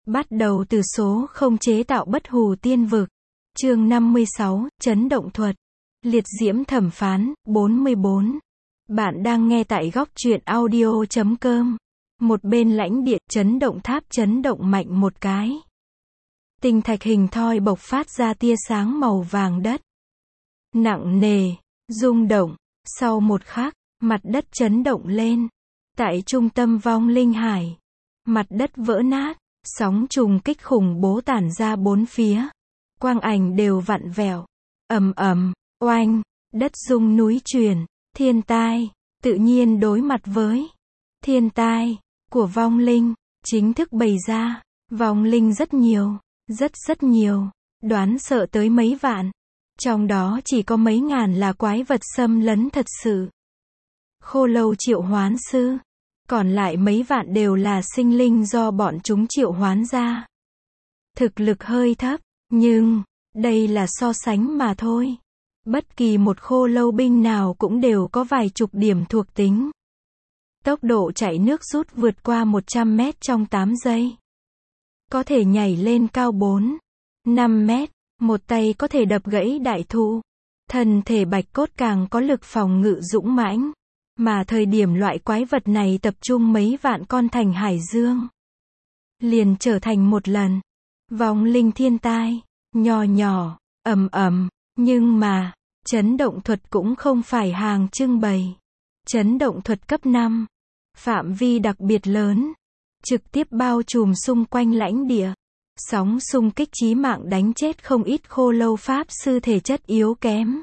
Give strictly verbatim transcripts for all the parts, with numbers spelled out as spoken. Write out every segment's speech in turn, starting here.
Bắt đầu từ số không chế tạo bất hủ tiên vực. Chương năm mươi sáu, chấn động thuật. Liệt diễm thẩm phán, bốn mươi bốn. Bạn đang nghe tại góc truyện audio chấm com. Một bên lãnh địa, chấn động tháp chấn động mạnh một cái. Tinh thạch hình thoi bộc phát ra tia sáng màu vàng đất. Nặng nề, rung động. Sau một khắc, mặt đất chấn động lên. Tại trung tâm vong linh hải, mặt đất vỡ nát, sóng trùng kích khủng bố tản ra bốn phía. Quang ảnh đều vặn vẹo. Ầm ầm, oanh, đất rung núi chuyển. Thiên tai, tự nhiên đối mặt với thiên tai của vong linh, chính thức bày ra. Vong linh rất nhiều, rất rất nhiều, đoán sợ tới mấy vạn. Trong đó chỉ có mấy ngàn là quái vật xâm lấn thật sự. Khô lâu triệu hoán sư, còn lại mấy vạn đều là sinh linh do bọn chúng triệu hoán ra. Thực lực hơi thấp, nhưng đây là so sánh mà thôi. Bất kỳ một khô lâu binh nào cũng đều có vài chục điểm thuộc tính. Tốc độ chạy nước rút vượt qua một trăm mét trong tám giây. Có thể nhảy lên cao bốn, năm mét, một tay có thể đập gãy đại thụ. Thân thể bạch cốt càng có lực phòng ngự dũng mãnh. Mà thời điểm loại quái vật này tập trung mấy vạn con thành hải dương, liền trở thành một lần vong linh thiên tai, nhỏ nhỏ, ầm ầm. Nhưng mà, chấn động thuật cũng không phải hàng trưng bày. Chấn động thuật cấp năm, phạm vi đặc biệt lớn, trực tiếp bao trùm xung quanh lãnh địa. Sóng xung kích chí mạng đánh chết không ít khô lâu pháp sư thể chất yếu kém.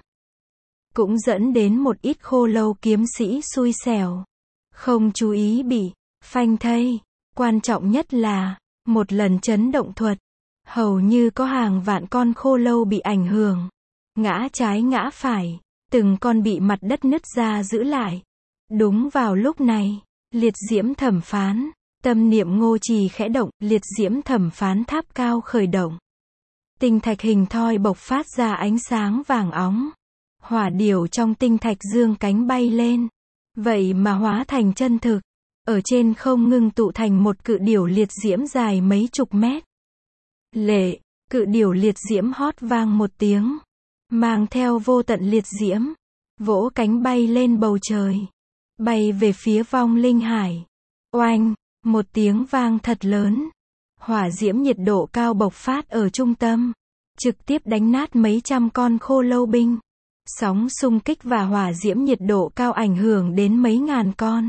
Cũng dẫn đến một ít khô lâu kiếm sĩ xui xẻo. Không chú ý bị phanh thây. Quan trọng nhất là, một lần chấn động thuật, hầu như có hàng vạn con khô lâu bị ảnh hưởng. Ngã trái ngã phải, từng con bị mặt đất nứt ra giữ lại. Đúng vào lúc này, liệt diễm thẩm phán, tâm niệm Ngô Trì khẽ động, liệt diễm thẩm phán tháp cao khởi động. Tinh thạch hình thoi bộc phát ra ánh sáng vàng óng. Hỏa điểu trong tinh thạch dương cánh bay lên. Vậy mà hóa thành chân thực. Ở trên không ngưng tụ thành một cự điểu liệt diễm dài mấy chục mét. Lệ, cự điểu liệt diễm hót vang một tiếng. Mang theo vô tận liệt diễm. Vỗ cánh bay lên bầu trời. Bay về phía vong linh hải. Oanh, một tiếng vang thật lớn. Hỏa diễm nhiệt độ cao bộc phát ở trung tâm. Trực tiếp đánh nát mấy trăm con khô lâu binh. Sóng xung kích và hỏa diễm nhiệt độ cao ảnh hưởng đến mấy ngàn con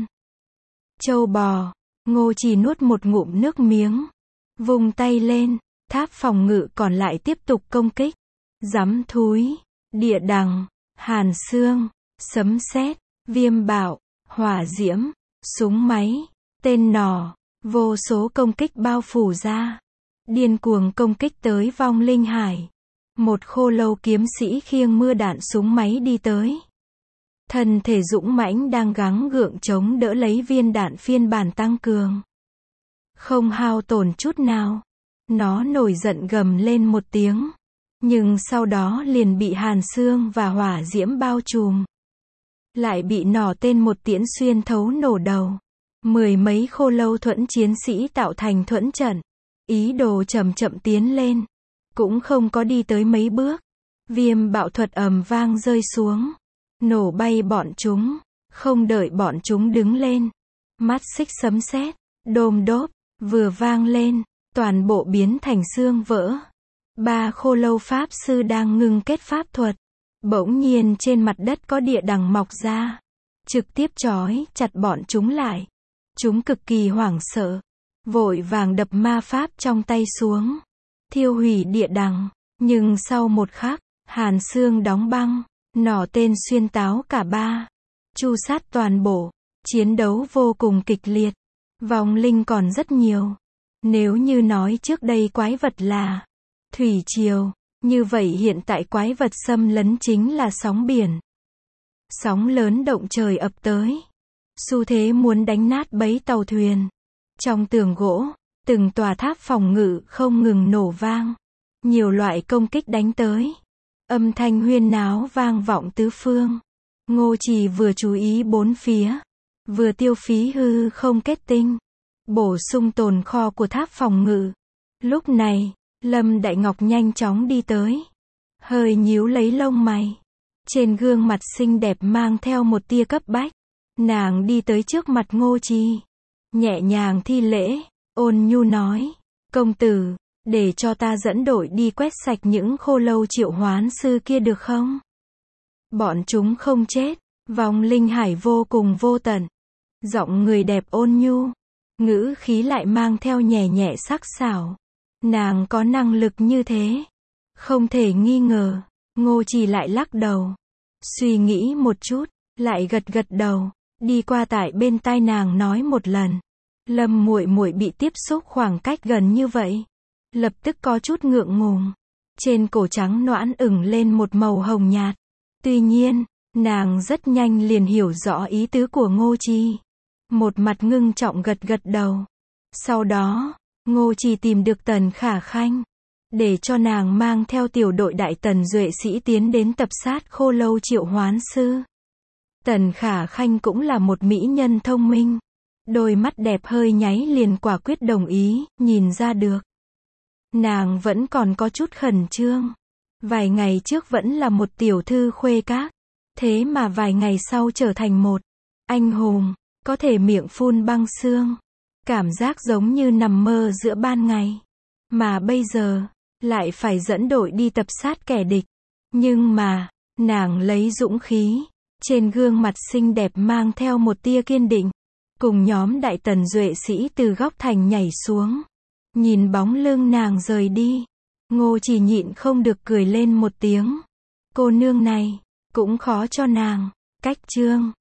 trâu bò. Ngô Trì nuốt một ngụm nước miếng, vung tay lên, tháp phòng ngự còn lại tiếp tục công kích. Rắm thúi, địa đằng, hàn xương, sấm sét, viêm bạo, hỏa diễm, súng máy, tên nỏ, vô số công kích bao phủ ra, điên cuồng công kích tới vong linh hải. Một khô lâu kiếm sĩ khiêng mưa đạn súng máy đi tới. Thân thể dũng mãnh đang gắng gượng chống đỡ lấy viên đạn phiên bản tăng cường. Không hao tổn chút nào. Nó nổi giận gầm lên một tiếng. Nhưng sau đó liền bị hàn xương và hỏa diễm bao trùm. Lại bị nỏ tên một tiễn xuyên thấu nổ đầu. Mười mấy khô lâu thuẫn chiến sĩ tạo thành thuẫn trận. Ý đồ chậm chậm tiến lên. Cũng không có đi tới mấy bước. Viêm bạo thuật ầm vang rơi xuống. Nổ bay bọn chúng. Không đợi bọn chúng đứng lên. Mắt xích sấm sét, đôm đốp, vừa vang lên. Toàn bộ biến thành xương vỡ. Ba khô lâu pháp sư đang ngưng kết pháp thuật. Bỗng nhiên trên mặt đất có địa đằng mọc ra. Trực tiếp trói chặt bọn chúng lại. Chúng cực kỳ hoảng sợ. Vội vàng đập ma pháp trong tay xuống. Thiêu hủy địa đằng. Nhưng sau một khắc, hàn xương đóng băng. Nỏ tên xuyên táo cả ba. Chu sát toàn bộ. Chiến đấu vô cùng kịch liệt. Vong linh còn rất nhiều. Nếu như nói trước đây quái vật là thủy triều, như vậy hiện tại quái vật xâm lấn chính là sóng biển. Sóng lớn động trời ập tới. Xu thế muốn đánh nát bấy tàu thuyền. Trong tường gỗ, từng tòa tháp phòng ngự không ngừng nổ vang. Nhiều loại công kích đánh tới. Âm thanh huyên náo vang vọng tứ phương. Ngô Trì vừa chú ý bốn phía, vừa tiêu phí hư không kết tinh, bổ sung tồn kho của tháp phòng ngự. Lúc này, Lâm Đại Ngọc nhanh chóng đi tới. Hơi nhíu lấy lông mày. Trên gương mặt xinh đẹp mang theo một tia cấp bách. Nàng đi tới trước mặt Ngô Trì. Nhẹ nhàng thi lễ, ôn nhu nói. Công tử, để cho ta dẫn đội đi quét sạch những khô lâu triệu hoán sư kia được không? Bọn chúng không chết. Vòng linh hải vô cùng vô tận. Giọng người đẹp ôn nhu. Ngữ khí lại mang theo nhẹ nhẹ sắc sảo. Nàng có năng lực như thế. Không thể nghi ngờ. Ngô Trì lại lắc đầu. Suy nghĩ một chút, lại gật gật đầu. Đi qua tại bên tai nàng nói một lần. Lâm muội muội bị tiếp xúc khoảng cách gần như vậy. Lập tức có chút ngượng ngùng. Trên cổ trắng nõn ửng lên một màu hồng nhạt. Tuy nhiên, nàng rất nhanh liền hiểu rõ ý tứ của Ngô Trì. Một mặt ngưng trọng gật gật đầu. Sau đó, Ngô Trì tìm được Tần Khả Khanh. Để cho nàng mang theo tiểu đội đại tần duệ sĩ tiến đến tập sát khô lâu triệu hoán sư. Tần Khả Khanh cũng là một mỹ nhân thông minh. Đôi mắt đẹp hơi nháy liền quả quyết đồng ý, nhìn ra được. Nàng vẫn còn có chút khẩn trương. Vài ngày trước vẫn là một tiểu thư khuê các. Thế mà vài ngày sau trở thành một anh hùng, có thể miệng phun băng xương. Cảm giác giống như nằm mơ giữa ban ngày. Mà bây giờ, lại phải dẫn đội đi tập sát kẻ địch. Nhưng mà, nàng lấy dũng khí. Trên gương mặt xinh đẹp mang theo một tia kiên định. Cùng nhóm đại tần duệ sĩ từ góc thành nhảy xuống. Nhìn bóng lưng nàng rời đi. Ngô Trì nhịn không được cười lên một tiếng. Cô nương này, cũng khó cho nàng. Cách chương